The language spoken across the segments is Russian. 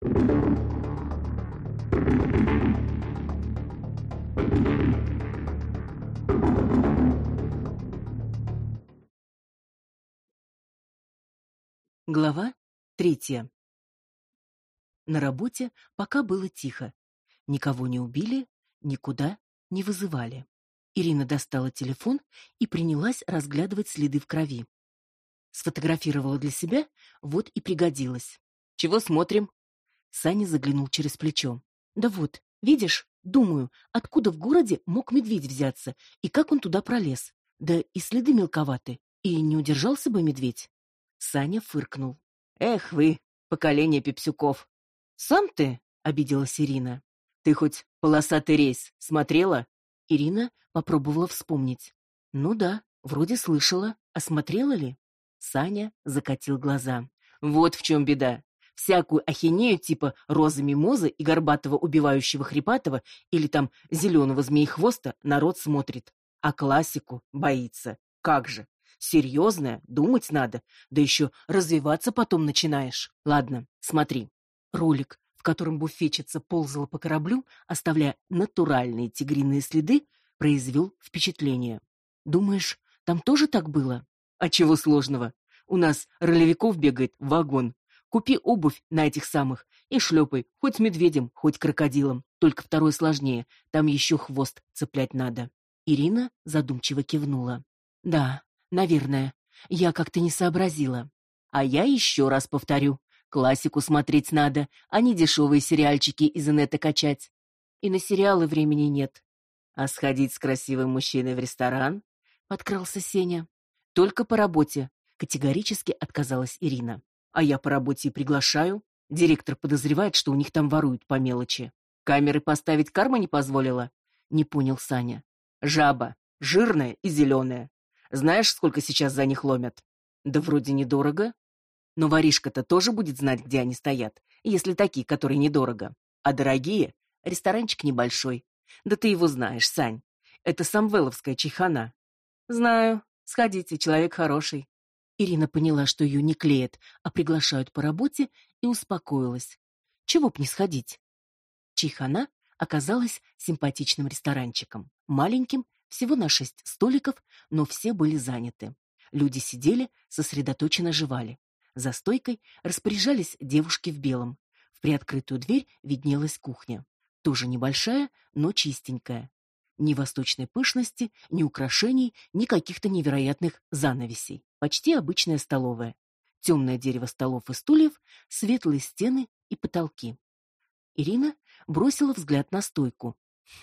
Глава 3. На работе пока было тихо. Никого не убили, никуда не вызывали. Ирина достала телефон и принялась разглядывать следы в крови. Сфотографировала для себя, вот и пригодилось. Чего смотрим? Саня заглянул через плечо. Да вот, видишь, думаю, откуда в городе мог медведь взяться и как он туда пролез. Да и следы мелковаты, и не удержался бы медведь. Саня фыркнул. Эх вы, поколение пипсюков. Сам ты, обиделась Ирина. Ты хоть «Полосатый рейс» смотрела? Ирина попробовала вспомнить. Ну да, вроде слышала, а смотрела ли? Саня закатил глаза. Вот в чем беда. Всякую ахинею типа Розы Мимозы и Горбатого убивающего Хрипатого или там Зеленого Змеехвоста народ смотрит, а классику боится. Как же? Серьезная, думать надо, да еще развиваться потом начинаешь. Ладно, смотри. Ролик, в котором буфетчица ползала по кораблю, оставляя натуральные тигриные следы, произвел впечатление. Думаешь, там тоже так было? А чего сложного? У нас ролевиков бегает вагон. Купи обувь на этих самых и шлепай, хоть медведем, хоть крокодилом. Только второе сложнее, там еще хвост цеплять надо. Ирина задумчиво кивнула. Да, наверное, я как-то не сообразила. А я еще раз повторю. Классику смотреть надо, а не дешевые сериальчики из инета качать. И на сериалы времени нет. А сходить с красивым мужчиной в ресторан? Подкрался Сеня. Только по работе, категорически отказалась Ирина. А я по работе и приглашаю. Директор подозревает, что у них там воруют по мелочи. Камеры поставить карма не позволила? Не понял Саня. Жаба, жирная и зеленая. Знаешь, сколько сейчас за них ломят? Да вроде недорого. Но воришка-то тоже будет знать, где они стоят, если такие, которые недорого. А дорогие — ресторанчик небольшой. Да ты его знаешь, Сань. Это самвеловская чайхана. Знаю. Сходите, человек хороший. Ирина поняла, что ее не клеят, а приглашают по работе, и успокоилась. Чего б не сходить? Чайхана оказалась симпатичным ресторанчиком. Маленьким, всего на 6 столиков, но все были заняты. Люди сидели, сосредоточенно жевали. За стойкой распоряжались девушки в белом. В приоткрытую дверь виднелась кухня. Тоже небольшая, но чистенькая. Ни восточной пышности, ни украшений, ни каких-то невероятных занавесей. Почти обычная столовая. Темное дерево столов и стульев, светлые стены и потолки. Ирина бросила взгляд на стойку.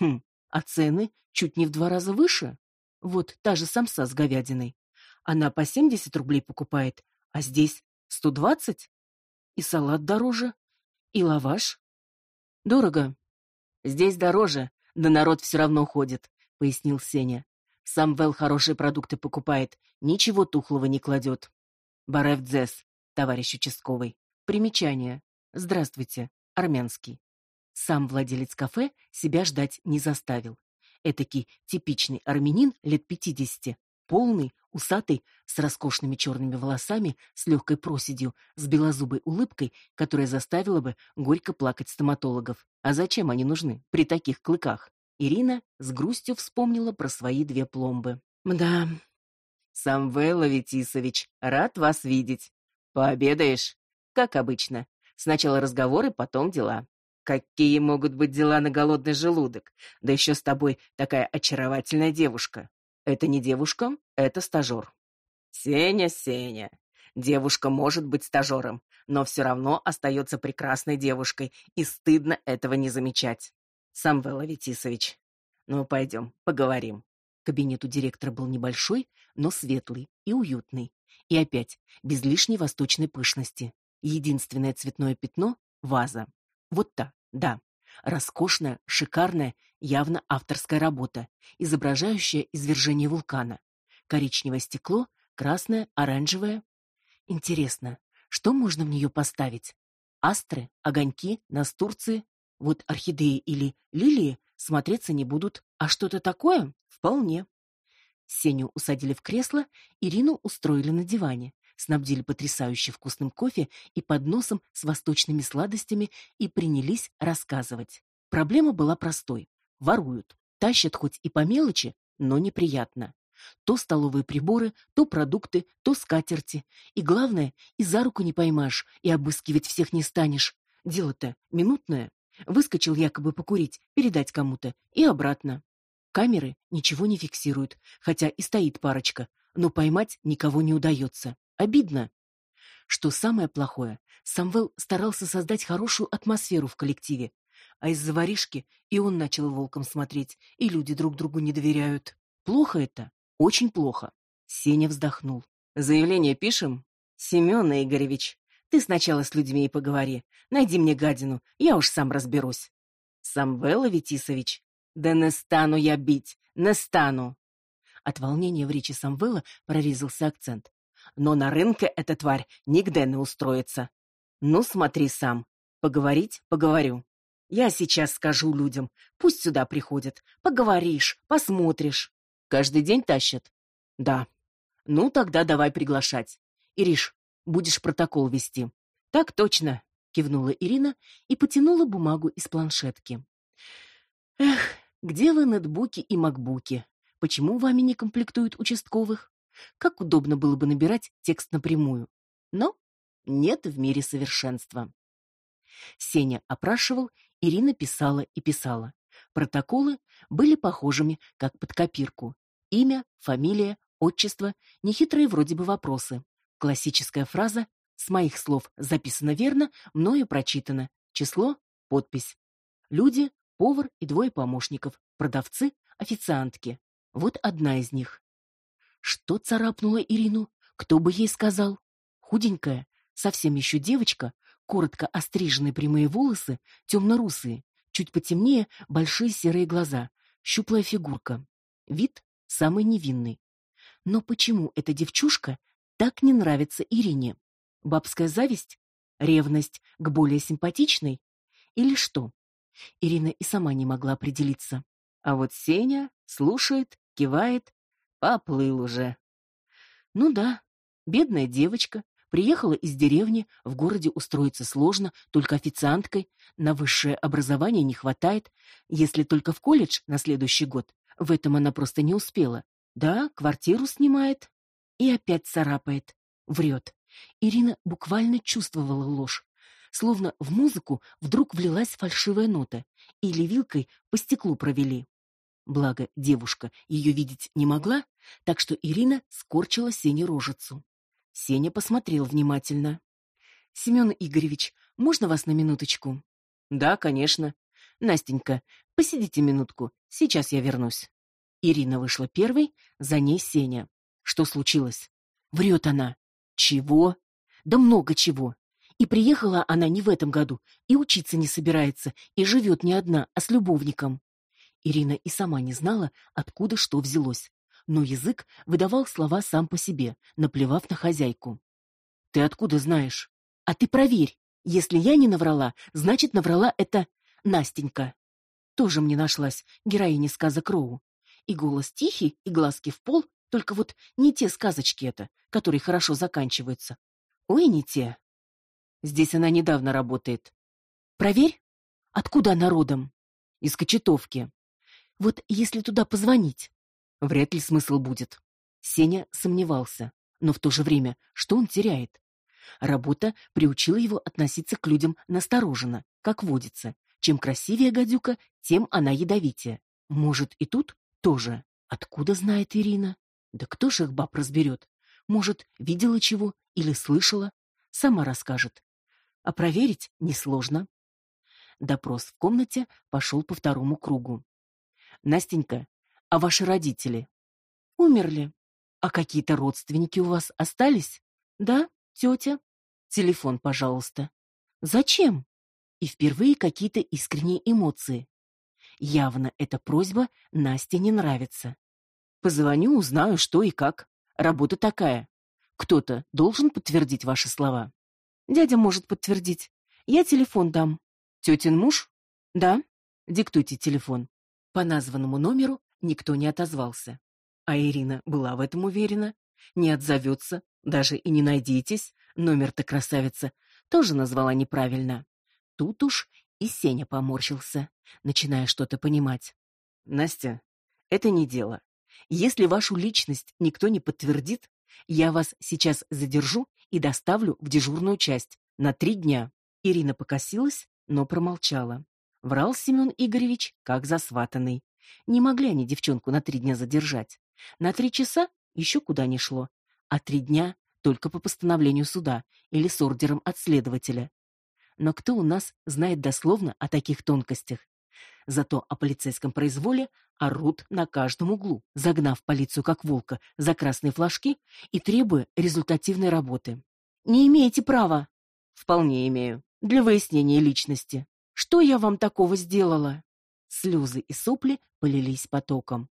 А цены чуть не в 2 раза выше. Вот та же самса с говядиной. Она по 70 рублей покупает, а здесь 120? И салат дороже, и лаваш. Дорого. Здесь дороже, да народ все равно ходит, пояснил Сеня. Самвел хорошие продукты покупает, ничего тухлого не кладет. Барев дзес, товарищ участковый. Примечание. Здравствуйте, армянский. Сам владелец кафе себя ждать не заставил. Этакий типичный армянин лет 50, полный, усатый, с роскошными черными волосами, с легкой проседью, с белозубой улыбкой, которая заставила бы горько плакать стоматологов. А зачем они нужны при таких клыках? Ирина с грустью вспомнила про свои 2 пломбы. Мда. Самвел Аветисович, рад вас видеть. Пообедаешь? Как обычно. Сначала разговоры, потом дела. Какие могут быть дела на голодный желудок? Да еще с тобой такая очаровательная девушка. Это не девушка, это стажер. Сеня, Сеня. Девушка может быть стажером, но все равно остается прекрасной девушкой, и стыдно этого не замечать. Самвел Аветисович, ну пойдем, поговорим. Кабинет у директора был небольшой, но светлый и уютный. И опять без лишней восточной пышности. Единственное цветное пятно — ваза. Вот та, да. Роскошная, шикарная, явно авторская работа, изображающая извержение вулкана. Коричневое стекло, красное, оранжевое. Интересно, что можно в нее поставить? Астры, огоньки, настурции? Вот орхидеи или лилии смотреться не будут, а что-то такое — вполне. Сеню усадили в кресло, Ирину устроили на диване. снабдили потрясающе вкусным кофе и подносом с восточными сладостями и принялись рассказывать. Проблема была простой. Воруют. Тащат хоть и по мелочи, но неприятно. То столовые приборы, то продукты, то скатерти. И главное, и за руку не поймаешь, и обыскивать всех не станешь. Дело-то минутное. Выскочил якобы покурить, передать кому-то, и обратно. Камеры ничего не фиксируют, хотя и стоит парочка, но поймать никого не удается. Обидно. Что самое плохое, Самвел старался создать хорошую атмосферу в коллективе, а из-за воришки и он начал волком смотреть, и люди друг другу не доверяют. Плохо это, очень плохо. Сеня вздохнул. Заявление пишем? Семен Игоревич, ты сначала с людьми и поговори. Найди мне гадину, я уж сам разберусь. Самвел Аветисович, да не стану я бить, не стану. От волнения в речи Самвела прорезался акцент. Но на рынке эта тварь нигде не устроится. Ну, смотри сам. Поговорить поговорю. Я сейчас скажу людям, пусть сюда приходят. Поговоришь, посмотришь. Каждый день тащат? Да. Ну, тогда давай приглашать. Ириш, будешь протокол вести. Так точно, кивнула Ирина и потянула бумагу из планшетки. Эх, где вы нетбуки и макбуки? Почему вами не комплектуют участковых? Как удобно было бы набирать текст напрямую. Но нет в мире совершенства. Сеня опрашивал, Ирина писала и писала. Протоколы были похожими, как под копирку. Имя, фамилия, отчество, нехитрые вроде бы вопросы. Классическая фраза «С моих слов записано верно, мною прочитано». Число, подпись. Люди, повар и 2 помощников, продавцы, официантки. Вот одна из них. Что царапнуло Ирину? Кто бы ей сказал? Худенькая, совсем еще девочка, коротко остриженные прямые волосы, темно-русые, чуть потемнее большие серые глаза, щуплая фигурка. Вид самый невинный. Но почему эта девчушка так не нравится Ирине? Бабская зависть? Ревность к более симпатичной? Или что? Ирина и сама не могла определиться. А вот Сеня слушает, кивает, поплыл уже. Ну да, бедная девочка, приехала из деревни, в городе устроиться сложно, только официанткой, на высшее образование не хватает, если только в колледж на следующий год. В этом она просто не успела. Да, квартиру снимает. И опять царапает. Врет. Ирина буквально чувствовала ложь. Словно в музыку вдруг влилась фальшивая нота, или вилкой по стеклу провели. Благо, девушка ее видеть не могла, так что Ирина скорчила Сене рожицу. Сеня посмотрел внимательно. Семен Игоревич, можно вас на минуточку? Да, конечно. Настенька, посидите минутку, сейчас я вернусь. Ирина вышла первой, за ней Сеня. Что случилось? Врет она. Чего? Да много чего. И приехала она не в этом году, и учиться не собирается, и живет не одна, а с любовником. Ирина и сама не знала, откуда что взялось, но язык выдавал слова сам по себе, наплевав на хозяйку. Ты откуда знаешь? А ты проверь. Если я не наврала, значит, наврала эта Настенька. Тоже мне нашлась героиня сказок Роу. И голос тихий, и глазки в пол, только вот не те сказочки это, которые хорошо заканчиваются. Ой, не те. Здесь она недавно работает. Проверь. Откуда она родом? Из Кочетовки. Вот если туда позвонить, вряд ли смысл будет. Сеня сомневался, но в то же время, что он теряет? Работа приучила его относиться к людям настороженно, как водится. Чем красивее гадюка, тем она ядовитее. Может, и тут тоже. Откуда знает Ирина? Да кто ж их баб разберет? Может, видела чего или слышала? Сама расскажет. А проверить несложно. Допрос в комнате пошел по второму кругу. Настенька, а ваши родители? Умерли. А какие-то родственники у вас остались? Да, тетя. Телефон, пожалуйста. Зачем? И впервые какие-то искренние эмоции. Явно эта просьба Насте не нравится. Позвоню, узнаю, что и как. Работа такая. Кто-то должен подтвердить ваши слова. Дядя может подтвердить. Я телефон дам. Тетин муж? Да. Диктуйте телефон. По названному номеру никто не отозвался. А Ирина была в этом уверена. Не отзовется, Даже и не надейтесь, номер-то красавица тоже назвала неправильно. Тут уж и Сеня поморщился, начиная что-то понимать. Настя, это не дело. Если вашу личность никто не подтвердит, я вас сейчас задержу и доставлю в дежурную часть на 3 дня. Ирина покосилась, но промолчала. Врал Семен Игоревич, как засватанный. Не могли они девчонку на 3 дня задержать. На 3 часа еще куда ни шло, а 3 дня только по постановлению суда или с ордером от следователя. Но кто у нас знает дословно о таких тонкостях? Зато о полицейском произволе орут на каждом углу, загнав полицию как волка за красные флажки и требуя результативной работы. Не имеете права. Вполне имею. Для выяснения личности. Что я вам такого сделала? Слезы и сопли полились потоком.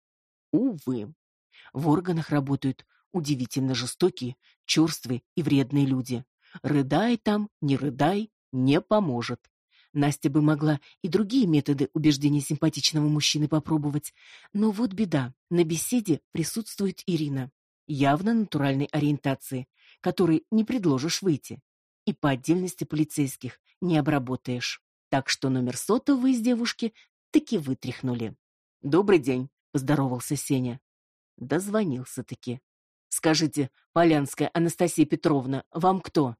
Увы. В органах работают удивительно жестокие, черствые и вредные люди. Рыдай там, не рыдай, не поможет. Настя бы могла и другие методы убеждения симпатичного мужчины попробовать, но вот беда. На беседе присутствует Ирина, явно натуральной ориентации, которой не предложишь выйти, и по отдельности полицейских не обработаешь. Так что номер сотового из девушки таки вытряхнули. «Добрый день», — поздоровался Сеня. Дозвонился-таки. «Скажите, Полянская Анастасия Петровна, вам кто?»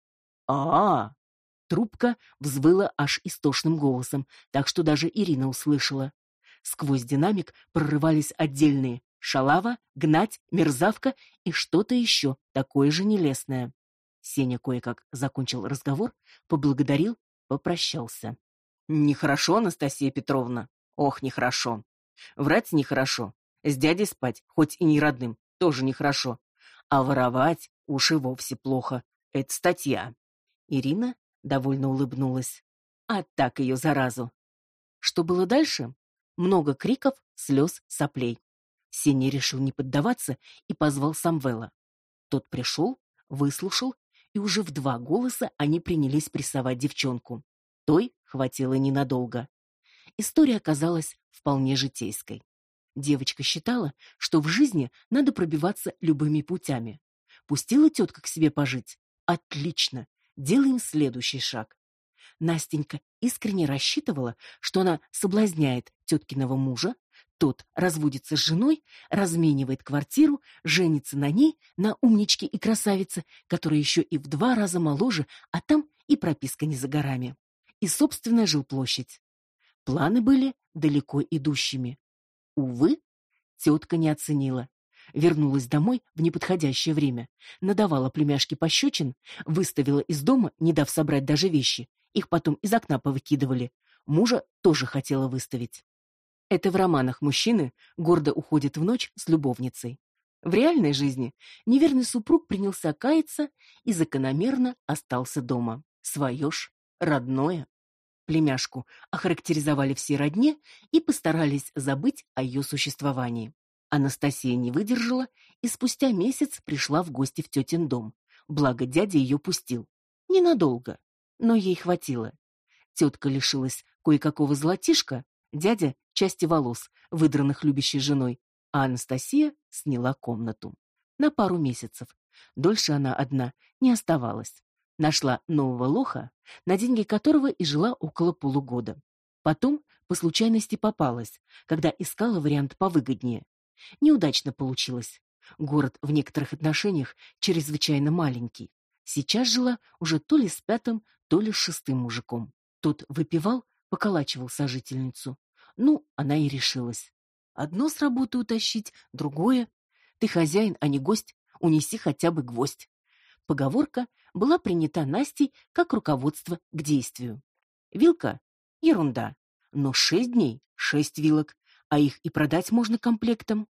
«А-а-а!» Трубка взвыла аж истошным голосом, так что даже Ирина услышала. Сквозь динамик прорывались отдельные «шалава», «гнать», «мерзавка» и что-то еще такое же нелестное. Сеня кое-как закончил разговор, поблагодарил, попрощался. «Нехорошо, Анастасия Петровна. Ох, нехорошо. Врать нехорошо. С дядей спать, хоть и не родным, тоже нехорошо. А воровать уж и вовсе плохо. Это статья». Ирина довольно улыбнулась. А так ее заразу. Что было дальше? Много криков, слез, соплей. Сеня решил не поддаваться и позвал Самвела. Тот пришел, выслушал, и уже в 2 голоса они принялись прессовать девчонку. Той хватило ненадолго. История оказалась вполне житейской. Девочка считала, что в жизни надо пробиваться любыми путями. Пустила тетка к себе пожить? Отлично. Делаем следующий шаг. Настенька искренне рассчитывала, что она соблазняет теткиного мужа, тот разводится с женой, разменивает квартиру, женится на ней, на умничке и красавице, которая еще и в 2 раза моложе, а там и прописка не за горами. И собственная жилплощадь. Планы были далеко идущими. Увы, тетка не оценила. Вернулась домой в неподходящее время, надавала племяшке пощечин, выставила из дома, не дав собрать даже вещи. Их потом из окна повыкидывали. Мужа тоже хотела выставить. Это в романах мужчины гордо уходят в ночь с любовницей. В реальной жизни неверный супруг принялся каяться и закономерно остался дома. Своё ж, родное. Племяшку охарактеризовали все родне и постарались забыть о ее существовании. Анастасия не выдержала и спустя месяц пришла в гости в тетин дом. Благо дядя ее пустил. Ненадолго, но ей хватило. Тетка лишилась кое-какого золотишка, дядя — части волос, выдранных любящей женой, а Анастасия сняла комнату. На пару месяцев. Дольше она одна не оставалась. Нашла нового лоха, на деньги которого и жила около полугода. Потом по случайности попалась, когда искала вариант повыгоднее. Неудачно получилось. Город в некоторых отношениях чрезвычайно маленький. Сейчас жила уже то ли с 5-м, то ли с 6-м мужиком. Тот выпивал, поколачивал сожительницу. Ну, она и решилась. Одно с работы утащить, другое. Ты хозяин, а не гость, унеси хотя бы гвоздь. Поговорка была принята Настей как руководство к действию. Вилка — ерунда, но 6 дней — 6 вилок, а их и продать можно комплектом.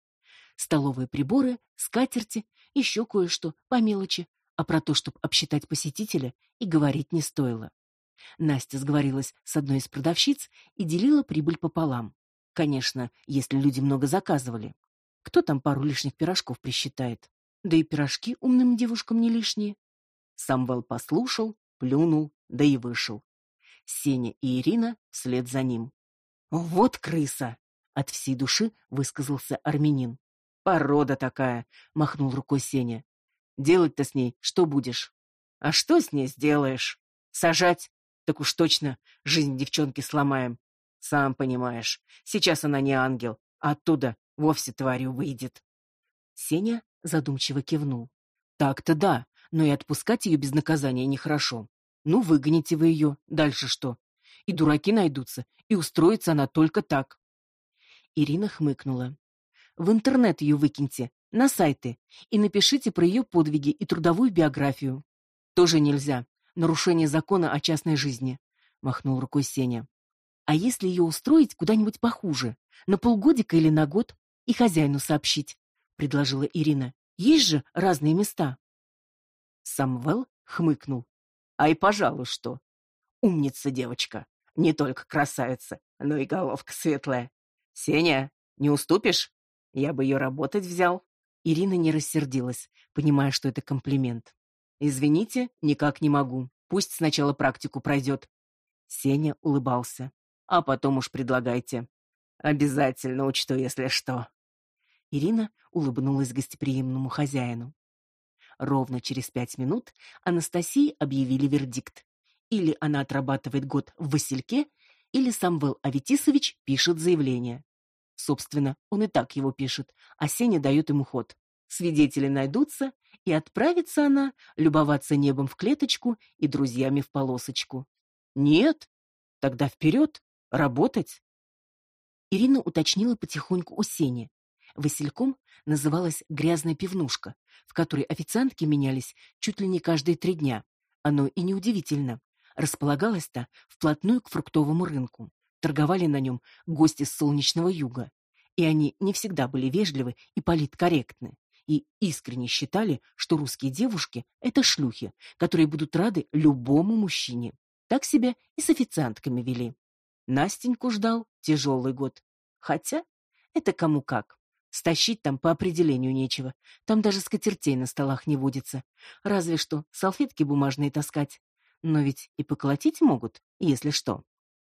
Столовые приборы, скатерти, еще кое-что по мелочи, а про то, чтобы обсчитать посетителя, и говорить не стоило. Настя сговорилась с одной из продавщиц и делила прибыль пополам. Конечно, если люди много заказывали. Кто там пару лишних пирожков присчитает? Да и пирожки умным девушкам не лишние. Самвел послушал, плюнул, да и вышел. Сеня и Ирина вслед за ним. «Вот крыса!» — от всей души высказался армянин. «Порода такая!» — махнул рукой Сеня. Делать-то с ней что будешь? А что с ней сделаешь? Сажать? Так уж точно жизнь девчонки сломаем. Сам понимаешь, сейчас она не ангел, а оттуда вовсе тварью выйдет. Сеня задумчиво кивнул. Так-то да, но и отпускать ее без наказания нехорошо. Ну, выгоните вы ее, дальше что? И дураки найдутся, и устроится она только так. Ирина хмыкнула. В интернет ее выкиньте, на сайты, и напишите про ее подвиги и трудовую биографию. Тоже нельзя. Нарушение закона о частной жизни, махнул рукой Сеня. А если ее устроить куда-нибудь похуже, на полгодика или на год, и хозяину сообщить, предложила Ирина. Есть же разные места. Самвел хмыкнул. А и пожалуй, что. Умница девочка. Не только красавица, но и головка светлая. Сеня, не уступишь? Я бы ее работать взял. Ирина не рассердилась, понимая, что это комплимент. Извините, никак не могу. Пусть сначала практику пройдет. Сеня улыбался. А потом уж предлагайте. Обязательно учту, если что. Ирина улыбнулась гостеприимному хозяину. Ровно через 5 минут Анастасии объявили вердикт. Или она отрабатывает год в Васильке, или Самвел Аветисович пишет заявление. Собственно, он и так его пишет, а Сеня дает ему ход. Свидетели найдутся, и отправится она любоваться небом в клеточку и друзьями в полосочку. Нет? Тогда вперед, работать. Ирина уточнила потихоньку у Сени. Васильком называлась грязная пивнушка, в которой официантки менялись чуть ли не каждые 3 дня. Оно и неудивительно. Располагалась-то вплотную к фруктовому рынку. Торговали на нем гости с солнечного юга. И они не всегда были вежливы и политкорректны. И искренне считали, что русские девушки — это шлюхи, которые будут рады любому мужчине. Так себя и с официантками вели. Настеньку ждал тяжелый год. Хотя это кому как. Стащить там по определению нечего. Там даже скатертей на столах не водится. Разве что салфетки бумажные таскать. Но ведь и поколотить могут, если что.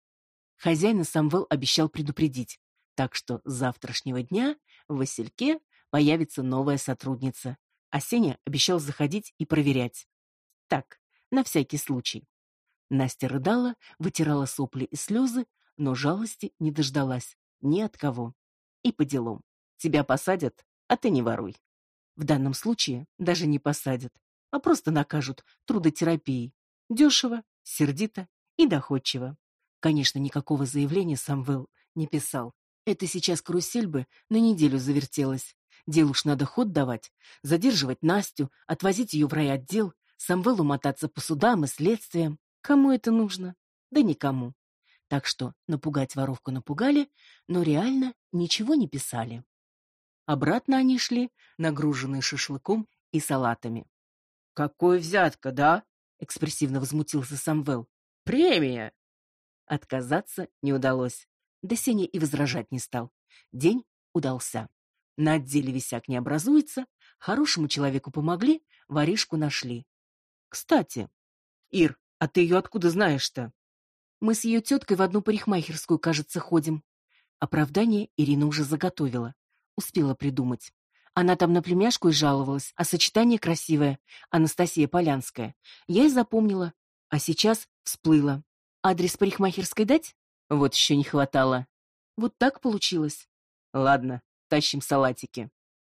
Хозяина Самвел обещал предупредить. Так что с завтрашнего дня в Васильке появится новая сотрудница. А Сеня обещал заходить и проверять. Так, на всякий случай. Настя рыдала, вытирала сопли и слезы, но жалости не дождалась ни от кого. И по делам. Тебя посадят, а ты не воруй. В данном случае даже не посадят, а просто накажут трудотерапией. Дешево, сердито и доходчиво. Конечно, никакого заявления Самвел не писал. Это сейчас карусель бы на неделю завертелась. Дел уж надо ход давать, задерживать Настю, отвозить ее в райотдел, Самвелу мотаться по судам и следствиям. Кому это нужно? Да никому. Так что напугать воровку напугали, но реально ничего не писали. Обратно они шли, нагруженные шашлыком и салатами. «Какой взятка, да?» — экспрессивно возмутился Самвел. «Премия!» Отказаться не удалось. Да Сеня и возражать не стал. День удался. На отделе висяк не образуется, хорошему человеку помогли, воришку нашли. Кстати, Ир, а ты ее откуда знаешь-то? Мы с ее теткой в одну парикмахерскую, кажется, ходим. Оправдание Ирина уже заготовила. Успела придумать. Она там на племяшку и жаловалась, а сочетание красивое. Анастасия Полянская. Я и запомнила. А сейчас всплыла. Адрес парикмахерской дать? Вот еще не хватало. Вот так получилось. Ладно, тащим салатики.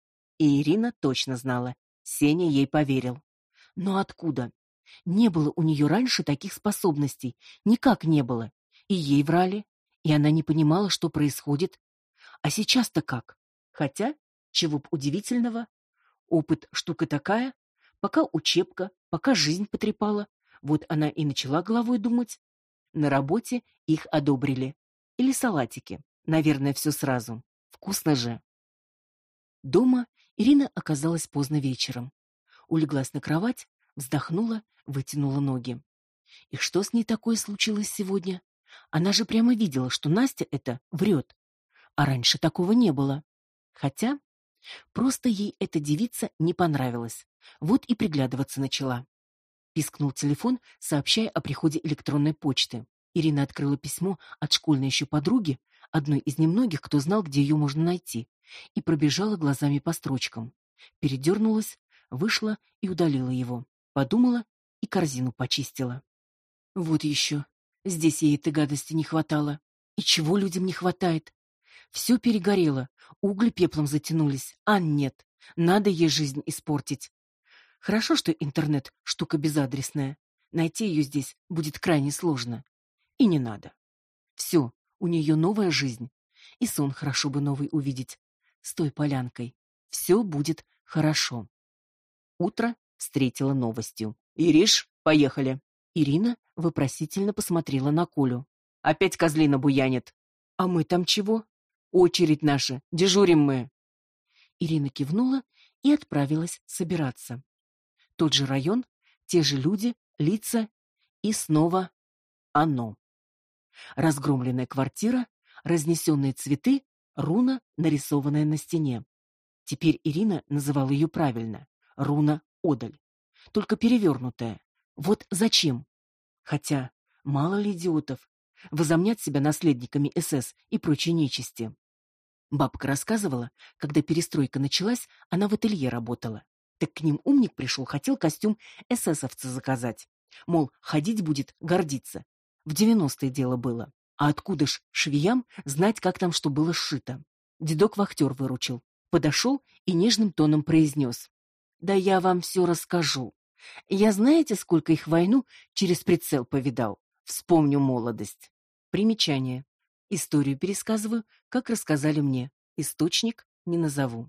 И Ирина точно знала. Сеня ей поверил. Но откуда? Не было у нее раньше таких способностей. Никак не было. И ей врали. И она не понимала, что происходит. А сейчас-то как? Хотя, чего б удивительного. Опыт штука такая. Пока учебка, пока жизнь потрепала. Вот она и начала головой думать. На работе их одобрили. Или салатики. Наверное, все сразу. Вкусно же. Дома Ирина оказалась поздно вечером. Улеглась на кровать, вздохнула, вытянула ноги. И что с ней такое случилось сегодня? Она же прямо видела, что Настя это врет. А раньше такого не было. Хотя просто ей эта девица не понравилась. Вот и приглядываться начала. Пискнул телефон, сообщая о приходе электронной почты. Ирина открыла письмо от школьной еще подруги, одной из немногих, кто знал, где ее можно найти, и пробежала глазами по строчкам. Передернулась, Вышла и удалила его. Подумала и корзину почистила. Вот еще. Здесь ей этой гадости не хватало. И чего людям не хватает? Все перегорело, угли пеплом затянулись, а нет, надо ей жизнь испортить. Хорошо, что интернет — штука безадресная. Найти ее здесь будет крайне сложно. И не надо. Все, у нее новая жизнь. И сон хорошо бы новый увидеть. С той полянкой. Все будет хорошо. Утро встретило новостью. «Ириш, поехали!» Ирина вопросительно посмотрела на Колю. «Опять козлина буянит!» «А мы там чего?» «Очередь наша, дежурим мы!» Ирина кивнула и отправилась собираться. Тот же район, те же люди, лица и снова оно. Разгромленная квартира, разнесенные цветы, руна, нарисованная на стене. Теперь Ирина называла ее правильно — руна Одаль, только перевернутая. Вот зачем? Хотя, мало ли идиотов, возомнят себя наследниками СС и прочей нечисти. Бабка рассказывала, когда перестройка началась, она в ателье работала. Так к ним умник пришел, хотел костюм эсэсовца заказать. Мол, ходить будет, гордиться. В 90-е дело было. А откуда ж швеям знать, как там что было сшито? Дедок-вахтер выручил. Подошел и нежным тоном произнес: «Да я вам все расскажу. Я знаете, сколько их войну через прицел повидал? Вспомню молодость». Примечание. Историю пересказываю, как рассказали мне. Источник не назову.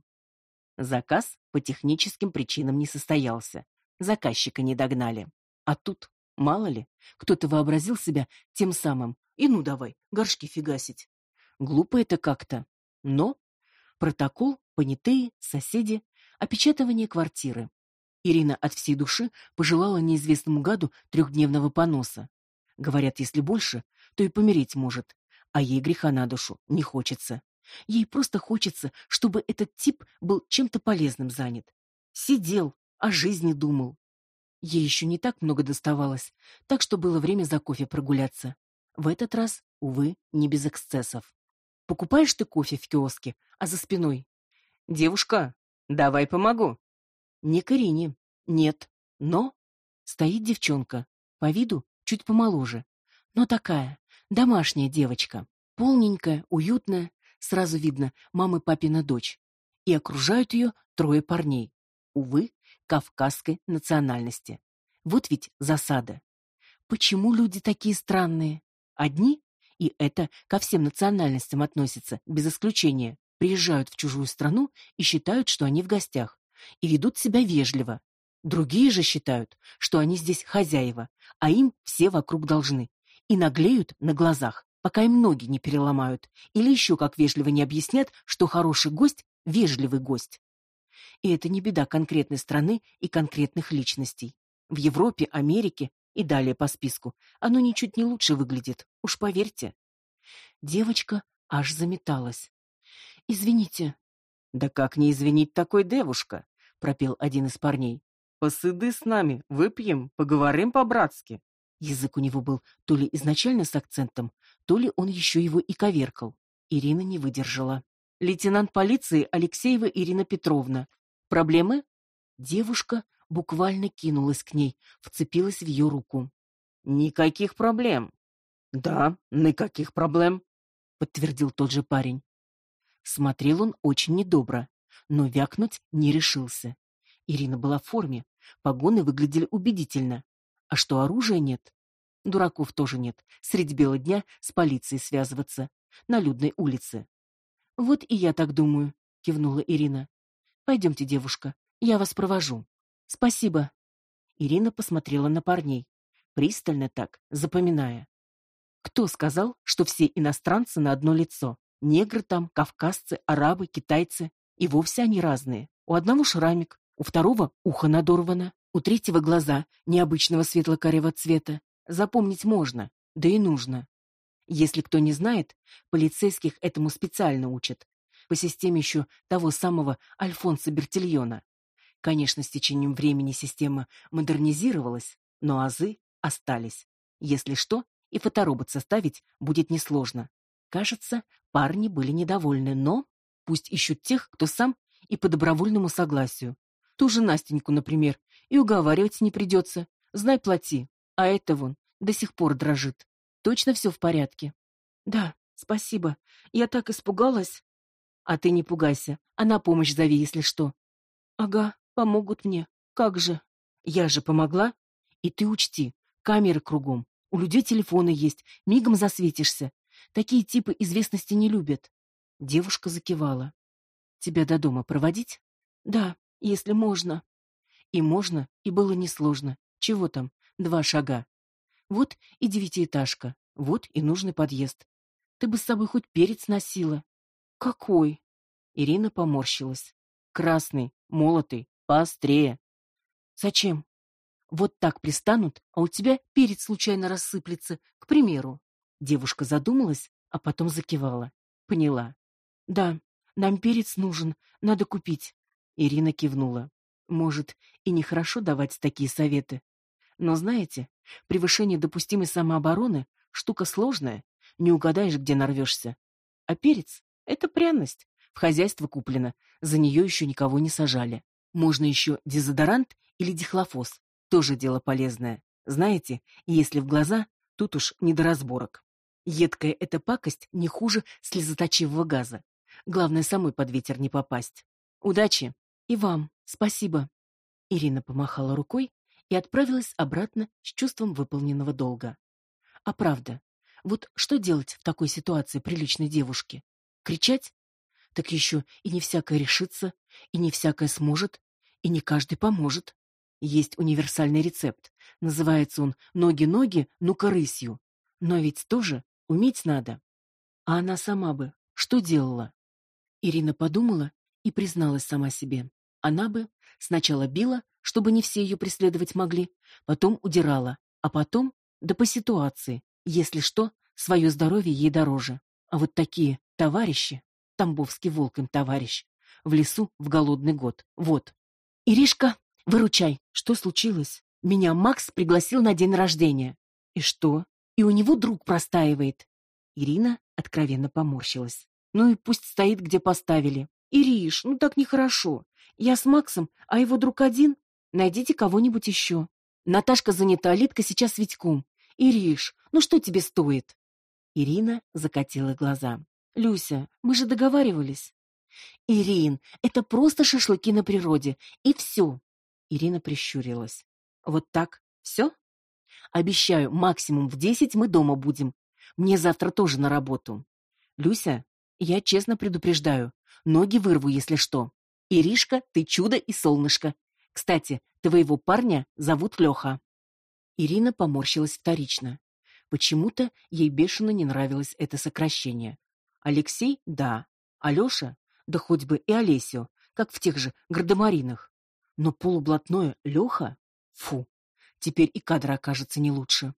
Заказ по техническим причинам не состоялся. Заказчика не догнали. А тут, мало ли, кто-то вообразил себя тем самым. И ну давай, горшки фигасить. Глупо это как-то. Но протокол, понятые, соседи, опечатывание квартиры. Ирина от всей души пожелала неизвестному гаду 3-дневного поноса. Говорят, если больше, то и помереть может. А ей греха на душу не хочется. Ей просто хочется, чтобы этот тип был чем-то полезным занят. Сидел, о жизни думал. Ей еще не так много доставалось, так что было время за кофе прогуляться. В этот раз, увы, не без эксцессов. Покупаешь ты кофе в киоске, а за спиной: «Девушка, давай помогу». Не к Ирине, нет, но стоит девчонка, по виду чуть помоложе, но такая домашняя девочка, полненькая, уютная, сразу видно, мамы папина дочь. И окружают ее 3 парней, увы, кавказской национальности. Вот ведь засада. Почему люди такие странные? Одни, и это ко всем национальностям относится, без исключения, приезжают в чужую страну и считают, что они в гостях, и ведут себя вежливо. Другие же считают, что они здесь хозяева, а им все вокруг должны, и наглеют на глазах, пока им ноги не переломают, или еще как вежливо не объяснят, что хороший гость — вежливый гость. И это не беда конкретной страны и конкретных личностей. В Европе, Америке и далее по списку оно ничуть не лучше выглядит, уж поверьте. Девочка аж заметалась. «Извините». «Да как не извинить такой девушка?» — пропел один из парней. «Посиди с нами, выпьем, поговорим по-братски». Язык у него был то ли изначально с акцентом, то ли он еще его и коверкал. Ирина не выдержала. «Лейтенант полиции Алексеева Ирина Петровна. Проблемы?» Девушка буквально кинулась к ней, вцепилась в ее руку. «Никаких проблем». «Да, никаких проблем», — подтвердил тот же парень. Смотрел он очень недобро, но вякнуть не решился. Ирина была в форме, погоны выглядели убедительно. А что оружия нет? Дураков тоже нет. Средь бела дня с полицией связываться. На людной улице. «Вот и я так думаю», — кивнула Ирина. «Пойдемте, девушка, я вас провожу». «Спасибо». Ирина посмотрела на парней, пристально так, запоминая. Кто сказал, что все иностранцы на одно лицо? Негры там, кавказцы, арабы, китайцы. И вовсе они разные. У одного шрамик, у второго ухо надорвано, у третьего глаза необычного светло-карего цвета. Запомнить можно, да и нужно. Если кто не знает, полицейских этому специально учат. По системе еще того самого Альфонса Бертильона. Конечно, с течением времени система модернизировалась, но азы остались. Если что, и фоторобот составить будет несложно. Кажется, парни были недовольны, но пусть ищут тех, кто сам и по добровольному согласию. Ту же Настеньку, например, и уговаривать не придется. Знай, плати. А это вон до сих пор дрожит. Точно все в порядке? Да, спасибо. Я так испугалась. А ты не пугайся, а на помощь зови, если что. Ага, помогут мне. Как же? Я же помогла. И ты учти, камеры кругом. У людей телефоны есть, мигом засветишься. Такие типы известности не любят. Девушка закивала. Тебя до дома проводить? Да, если можно. И можно, и было несложно. Чего там? 2 шага. Вот и 9-этажка, вот и нужный подъезд. Ты бы с собой хоть перец носила. Какой? Ирина поморщилась. Красный, молотый, поострее. Зачем? Вот так пристанут, а у тебя перец случайно рассыплется, к примеру. Девушка задумалась, а потом закивала. Поняла. Да, нам перец нужен, надо купить. Ирина кивнула. Может, и нехорошо давать такие советы. Но знаете, превышение допустимой самообороны — штука сложная, не угадаешь, где нарвешься. А перец — это пряность, в хозяйство куплено, за нее еще никого не сажали. Можно еще дезодорант или дихлофос, тоже дело полезное. Знаете, если в глаза, тут уж не до разборок. Едкая эта пакость не хуже слезоточивого газа. Главное, самой под ветер не попасть. Удачи! И вам спасибо. Ирина помахала рукой и отправилась обратно с чувством выполненного долга. А правда, вот что делать в такой ситуации приличной девушке? Кричать? Так еще и не всякая решится, и не всякая сможет, и не каждый поможет. Есть универсальный рецепт. Называется он «Ноги-ноги, ну-ка рысью». Но ведь тоже уметь надо. А она сама бы что делала? Ирина подумала и призналась сама себе. Она бы сначала била, чтобы не все ее преследовать могли, потом удирала, а потом, да по ситуации, если что, свое здоровье ей дороже. А вот такие товарищи, Тамбовский волк им товарищ, в лесу в голодный год. Вот. Иришка, выручай. Что случилось? Меня Макс пригласил на день рождения. И что? И у него друг простаивает. Ирина откровенно поморщилась. Ну и пусть стоит, где поставили. Ириш, ну так нехорошо. Я с Максом, а его друг один. Найдите кого-нибудь еще. Наташка занята, Лидка сейчас с Витьком. Ириш, ну что тебе стоит? Ирина закатила глаза. Люся, мы же договаривались. Ирин, это просто шашлыки на природе, и все. Ирина прищурилась. Вот так? Все? Обещаю, максимум в 10 мы дома будем. Мне завтра тоже на работу. Люся, я честно предупреждаю, ноги вырву, если что. Иришка, ты чудо и солнышко. Кстати, твоего парня зовут Леха. Ирина поморщилась вторично. Почему-то ей бешено не нравилось это сокращение. Алексей — да, а Леша — да хоть бы и Олесю, как в тех же гардемаринах. Но полублатное Леха — фу, теперь и кадр окажется не лучше.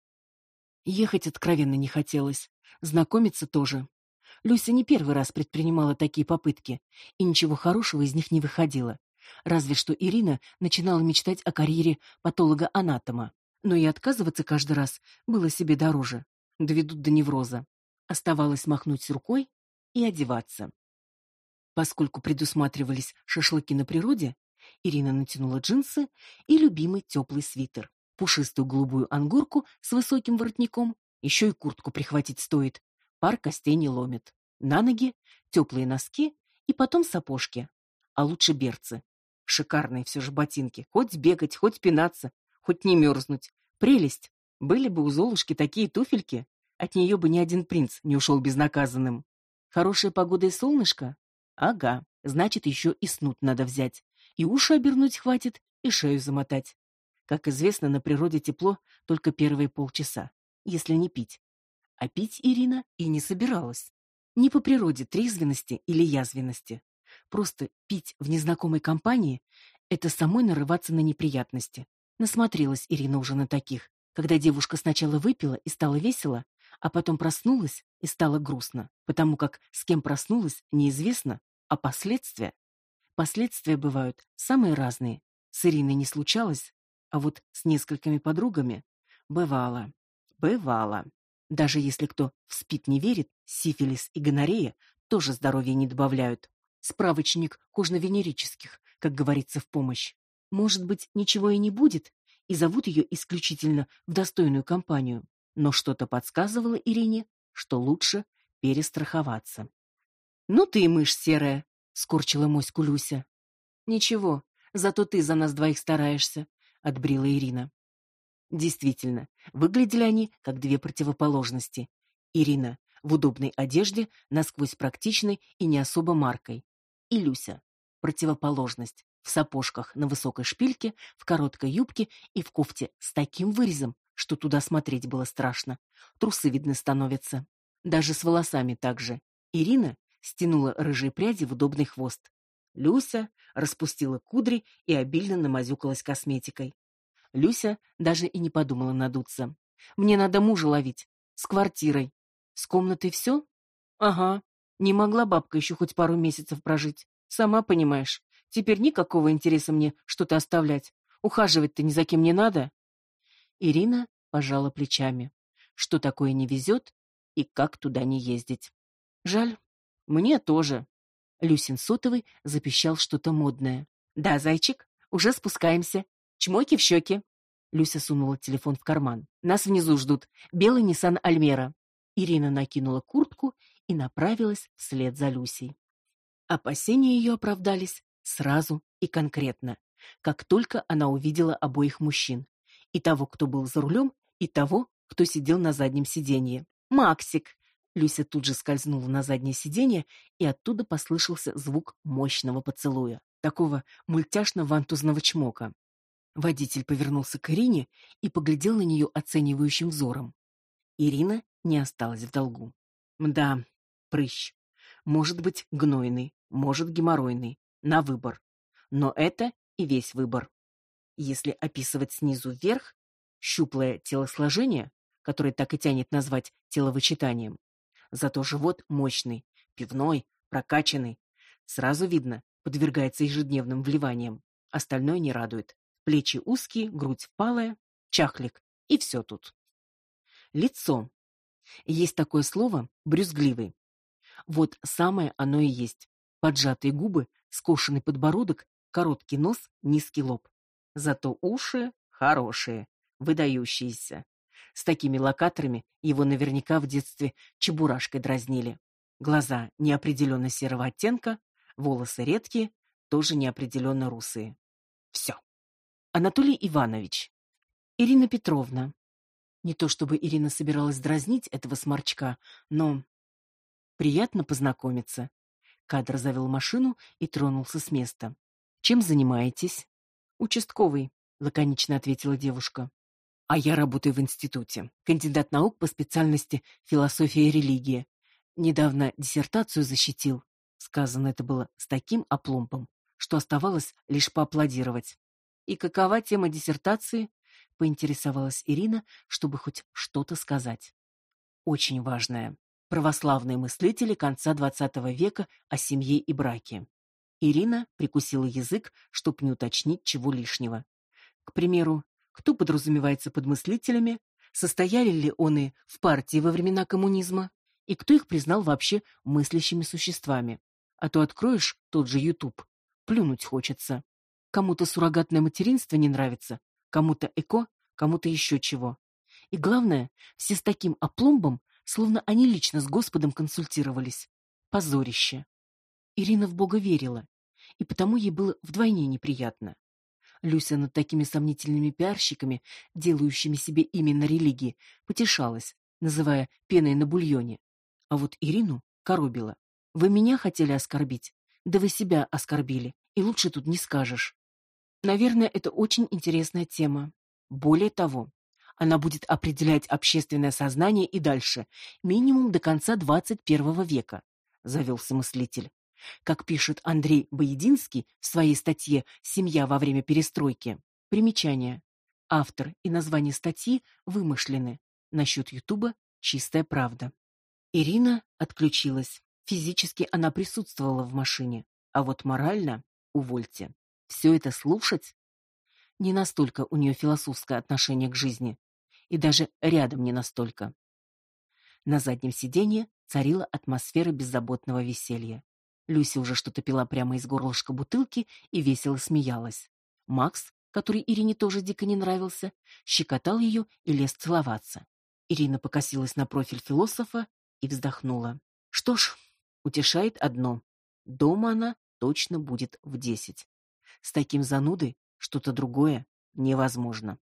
Ехать откровенно не хотелось, знакомиться тоже. Люся не первый раз предпринимала такие попытки, и ничего хорошего из них не выходило. Разве что Ирина начинала мечтать о карьере патолога-анатома. Но и отказываться каждый раз было себе дороже. Доведут до невроза. Оставалось махнуть рукой и одеваться. Поскольку предусматривались шашлыки на природе, Ирина натянула джинсы и любимый теплый свитер, пушистую голубую ангорку с высоким воротником, еще и куртку прихватить стоит. Пар костей не ломит. На ноги теплые носки и потом сапожки. А лучше берцы. Шикарные все же ботинки. Хоть бегать, хоть пинаться, хоть не мерзнуть. Прелесть. Были бы у Золушки такие туфельки, от нее бы ни один принц не ушел безнаказанным. Хорошая погода и солнышко? Ага, значит, еще и снуд надо взять. И уши обернуть хватит, и шею замотать. Как известно, на природе тепло только первые полчаса, если не пить. А пить Ирина и не собиралась. Не по природе трезвенности или язвенности. Просто пить в незнакомой компании — это самой нарываться на неприятности. Насмотрелась Ирина уже на таких, когда девушка сначала выпила и стало весело, а потом проснулась и стало грустно, потому как с кем проснулась неизвестно, а последствия... Последствия бывают самые разные. С Ириной не случалось, а вот с несколькими подругами бывало. Бывало. Даже если кто в СПИД не верит, сифилис и гонорея тоже здоровья не добавляют. Справочник кожно-венерических, как говорится, в помощь. Может быть, ничего и не будет, и зовут ее исключительно в достойную компанию, но что-то подсказывало Ирине, что лучше перестраховаться. «Ну ты и мышь серая», — скорчила моську Люся. «Ничего, зато ты за нас двоих стараешься», — отбрила Ирина. Действительно, выглядели они как две противоположности. Ирина в удобной одежде, насквозь практичной и не особо маркой. И Люся — противоположность, в сапожках на высокой шпильке, в короткой юбке и в кофте с таким вырезом, что туда смотреть было страшно. Трусы видны становятся. Даже с волосами так же. Ирина стянула рыжие пряди в удобный хвост. Люся распустила кудри и обильно намазюкалась косметикой. Люся даже и не подумала надуться. «Мне надо мужа ловить. С квартирой. С комнатой все? Ага. Не могла бабка еще хоть пару месяцев прожить. Сама понимаешь. Теперь никакого интереса мне что-то оставлять. Ухаживать-то ни за кем не надо». Ирина пожала плечами. Что такое не везет и как туда не ездить? Жаль. Мне тоже. Люсин сотовый запищал что-то модное. «Да, зайчик, уже спускаемся. Чмоки в щеки». Люся сунула телефон в карман. «Нас внизу ждут. Белый Nissan Альмера». Ирина накинула куртку и направилась вслед за Люсей. Опасения ее оправдались сразу и конкретно, как только она увидела обоих мужчин. И того, кто был за рулем, и того, кто сидел на заднем сиденье. «Максик!» Люся тут же скользнула на заднее сиденье, и оттуда послышался звук мощного поцелуя, такого мультяшно-вантузного чмока. Водитель повернулся к Ирине и поглядел на нее оценивающим взором. Ирина не осталась в долгу. Да, прыщ. Может быть, гнойный, может, геморройный. На выбор. Но это и весь выбор. Если описывать снизу вверх, щуплое телосложение, которое так и тянет назвать теловычитанием, зато живот мощный, пивной, прокачанный. Сразу видно, подвергается ежедневным вливаниям. Остальное не радует. Плечи узкие, грудь впалая, чахлик. И все тут. Лицо. Есть такое слово «брюзгливый». Вот самое оно и есть. Поджатые губы, скошенный подбородок, короткий нос, низкий лоб. Зато уши хорошие, выдающиеся. С такими локаторами его наверняка в детстве чебурашкой дразнили. Глаза неопределенно серого оттенка, волосы редкие, тоже неопределенно русые. Все. Анатолий Иванович. Ирина Петровна. Не то чтобы Ирина собиралась дразнить этого сморчка, но приятно познакомиться. Кадр завел машину и тронулся с места. Чем занимаетесь? Участковый, лаконично ответила девушка. А я работаю в институте. Кандидат наук по специальности философия и религия. Недавно диссертацию защитил. Сказано это было с таким опломбом, что оставалось лишь поаплодировать. И какова тема диссертации? Поинтересовалась Ирина, чтобы хоть что-то сказать. Очень важная. Православные мыслители конца XX века о семье и браке. Ирина прикусила язык, чтоб не уточнить чего лишнего. К примеру, кто подразумевается под мыслителями, состояли ли они в партии во времена коммунизма, и кто их признал вообще мыслящими существами. А то откроешь тот же YouTube, плюнуть хочется. Кому-то суррогатное материнство не нравится, кому-то эко, кому-то еще чего. И главное, все с таким опломбом, словно они лично с Господом консультировались. Позорище. Ирина в Бога верила, и потому ей было вдвойне неприятно. Люся над такими сомнительными пиарщиками, делающими себе имя на религии, потешалась, называя пеной на бульоне. А вот Ирину коробило. Вы меня хотели оскорбить? Да вы себя оскорбили, и лучше тут не скажешь. Наверное, это очень интересная тема. Более того, она будет определять общественное сознание и дальше, минимум до конца 21 века, завелся мыслитель. Как пишет Андрей Боединский в своей статье «Семья во время перестройки». Примечание. Автор и название статьи вымышлены. Насчет Ютуба чистая правда. Ирина отключилась. Физически она присутствовала в машине, а вот морально — увольте. Все это слушать? Не настолько у нее философское отношение к жизни. И даже рядом не настолько. На заднем сиденье царила атмосфера беззаботного веселья. Люся уже что-то пила прямо из горлышка бутылки и весело смеялась. Макс, который Ирине тоже дико не нравился, щекотал ее и лез целоваться. Ирина покосилась на профиль философа и вздохнула. Что ж, утешает одно: дома она точно будет в 10. С таким занудой что-то другое невозможно.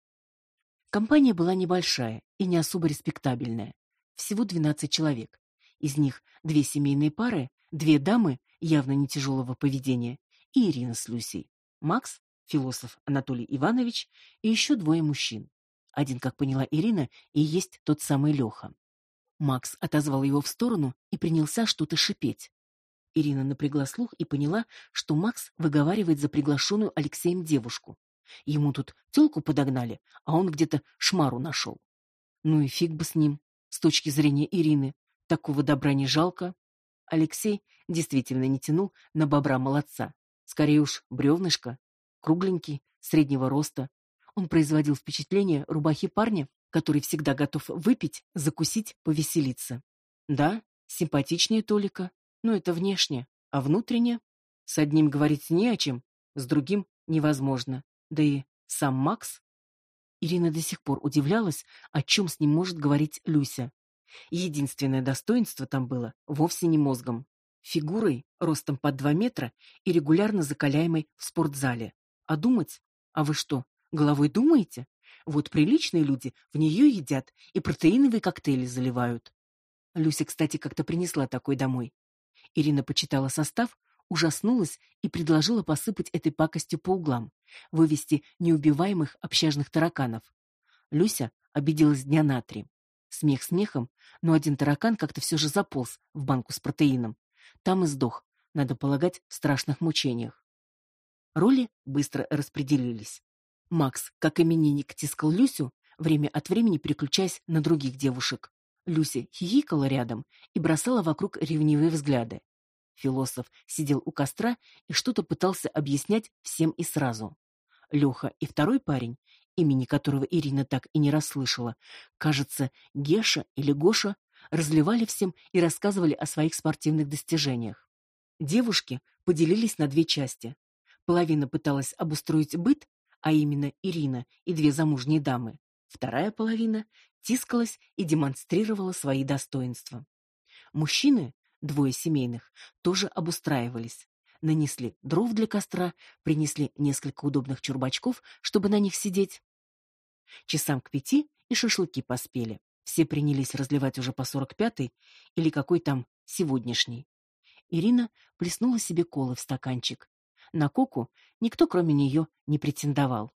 Компания была небольшая и не особо респектабельная. Всего 12 человек. Из них 2 семейные пары, 2 дамы явно не тяжелого поведения и Ирина с Люсей. Макс, философ Анатолий Иванович и еще 2 мужчин. Один, как поняла Ирина, и есть тот самый Леха. Макс отозвал его в сторону и принялся что-то шипеть. Ирина напрягла слух и поняла, что Макс выговаривает за приглашенную Алексеем девушку. Ему тут тёлку подогнали, а он где-то шмару нашел. Ну и фиг бы с ним, с точки зрения Ирины. Такого добра не жалко. Алексей действительно не тянул на бобра-молодца. Скорее уж бревнышко. Кругленький, среднего роста. Он производил впечатление рубахи парня, который всегда готов выпить, закусить, повеселиться. Да, симпатичнее Толика, но это внешне, а внутренне? С одним говорить не о чем, с другим невозможно. Да и сам Макс. Ирина до сих пор удивлялась, о чем с ним может говорить Люся. Единственное достоинство там было вовсе не мозгом. Фигурой, ростом под 2 метра и регулярно закаляемой в спортзале. А думать? А вы что, головой думаете? Вот приличные люди в нее едят и протеиновые коктейли заливают. Люся, кстати, как-то принесла такой домой. Ирина почитала состав, ужаснулась и предложила посыпать этой пакостью по углам, вывести неубиваемых общажных тараканов. Люся обиделась дня на 3. Смех смехом, но один таракан как-то все же заполз в банку с протеином. Там и сдох, надо полагать, в страшных мучениях. Роли быстро распределились. Макс, как именинник, тискал Люсю, время от времени переключаясь на других девушек. Люся хихикала рядом и бросала вокруг ревнивые взгляды. Философ сидел у костра и что-то пытался объяснять всем и сразу. Леха и второй парень, имени которого Ирина так и не расслышала, кажется, Геша или Гоша, разливали всем и рассказывали о своих спортивных достижениях. Девушки поделились на 2 части. Половина пыталась обустроить быт, а именно Ирина и 2 замужние дамы. Вторая половина тискалась и демонстрировала свои достоинства. Мужчины, 2 семейных, тоже обустраивались. Нанесли дров для костра, принесли несколько удобных чурбачков, чтобы на них сидеть. Часам к 5 и шашлыки поспели. Все принялись разливать уже по 45-й или какой там сегодняшний. Ирина плеснула себе колы в стаканчик. На коку никто, кроме нее, не претендовал.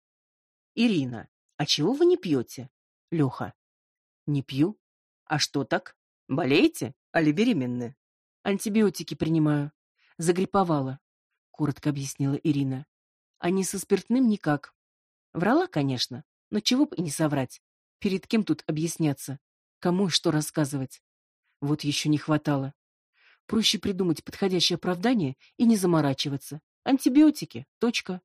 Ирина, а чего вы не пьете? Леха. Не пью. А что так? Болеете? Али беременны? Антибиотики принимаю. Загрипповала, коротко объяснила Ирина. А не со спиртным никак. Врала, конечно, но чего бы и не соврать. Перед кем тут объясняться? Кому и что рассказывать? Вот еще не хватало. Проще придумать подходящее оправдание и не заморачиваться. Антибиотики. Точка.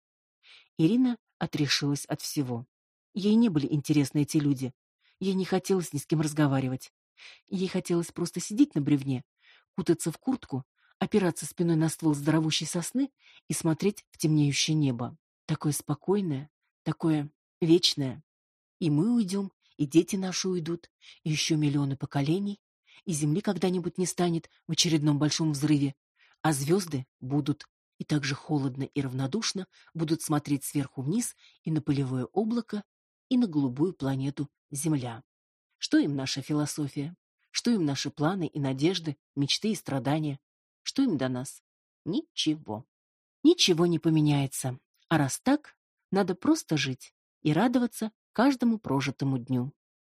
Ирина отрешилась от всего. Ей не были интересны эти люди. Ей не хотелось ни с кем разговаривать. Ей хотелось просто сидеть на бревне, кутаться в куртку, опираться спиной на ствол здоровущей сосны и смотреть в темнеющее небо. Такое спокойное, такое вечное. И мы уйдем, и дети наши уйдут, и еще миллионы поколений, и Земли когда-нибудь не станет в очередном большом взрыве, а звезды будут, и так же холодно и равнодушно будут смотреть сверху вниз и на пылевое облако, и на голубую планету Земля. Что им наша философия? Что им наши планы и надежды, мечты и страдания? Что им до нас? Ничего. Ничего не поменяется. А раз так, надо просто жить и радоваться каждому прожитому дню.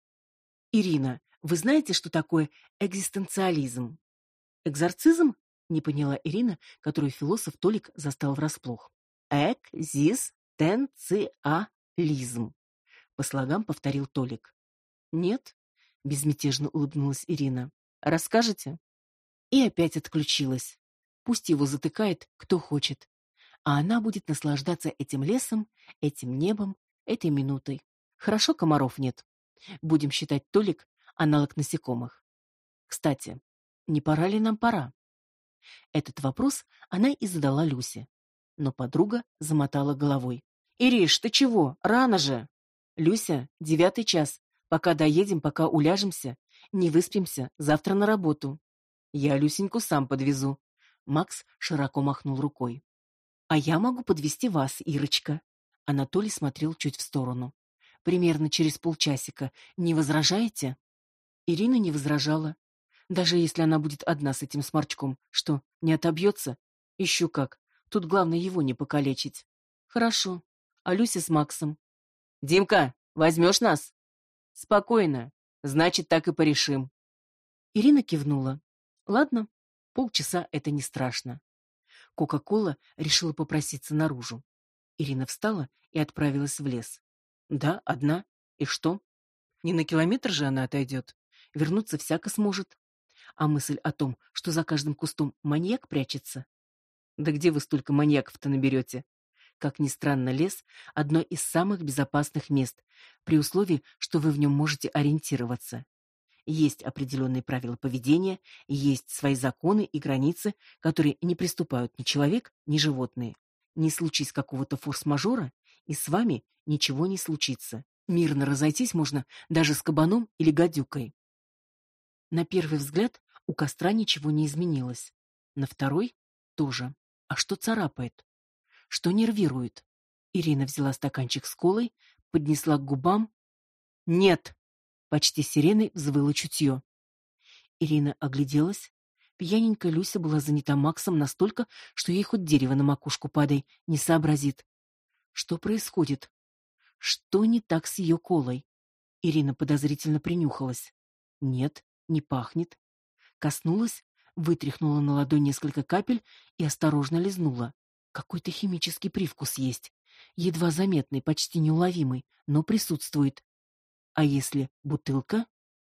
Ирина, вы знаете, что такое экзистенциализм? Экзорцизм? Не поняла Ирина, которую философ Толик застал врасплох. Экзистенциализм. По слогам повторил Толик. Нет, безмятежно улыбнулась Ирина. Расскажете? И опять отключилась. Пусть его затыкает кто хочет, а она будет наслаждаться этим лесом, этим небом, этой минутой. Хорошо, комаров нет. Будем считать Толик аналог насекомых. Кстати, не пора ли нам пора? Этот вопрос она и задала Люсе, но подруга замотала головой. Ириш, ты чего? Рано же. Люся, 9 час. Пока доедем, пока уляжемся, не выспимся, завтра на работу. Я Люсеньку сам подвезу. Макс широко махнул рукой. А я могу подвезти вас, Ирочка. Анатолий смотрел чуть в сторону. Примерно через полчасика. Не возражаете? Ирина не возражала. Даже если она будет одна с этим сморчком, что, не отобьется? Еще как. Тут главное его не покалечить. Хорошо. А Люся с Максом? Димка, возьмешь нас? Спокойно. Значит, так и порешим. Ирина кивнула. Ладно, полчаса — это не страшно. Кока-кола решила попроситься наружу. Ирина встала и отправилась в лес. Да, одна. И что? Не на километр же она отойдет. Вернуться всяко сможет. А мысль о том, что за каждым кустом маньяк прячется? Да где вы столько маньяков-то наберете? Как ни странно, лес — одно из самых безопасных мест, при условии, что вы в нем можете ориентироваться. Есть определенные правила поведения, есть свои законы и границы, которые не приступают ни человек, ни животные. Не случись какого-то форс-мажора, и с вами ничего не случится. Мирно разойтись можно даже с кабаном или гадюкой. На первый взгляд у костра ничего не изменилось. На второй тоже. А что царапает? Что нервирует? Ирина взяла стаканчик с колой, поднесла к губам. Нет! Почти сиреной взвыло чутье. Ирина огляделась. Пьяненькая Люся была занята Максом настолько, что ей хоть дерево на макушку падай, не сообразит. Что происходит? Что не так с ее колой? Ирина подозрительно принюхалась. Нет, не пахнет. Коснулась, вытряхнула на ладонь несколько капель и осторожно лизнула. Какой-то химический привкус есть. Едва заметный, почти неуловимый, но присутствует. А если бутылка?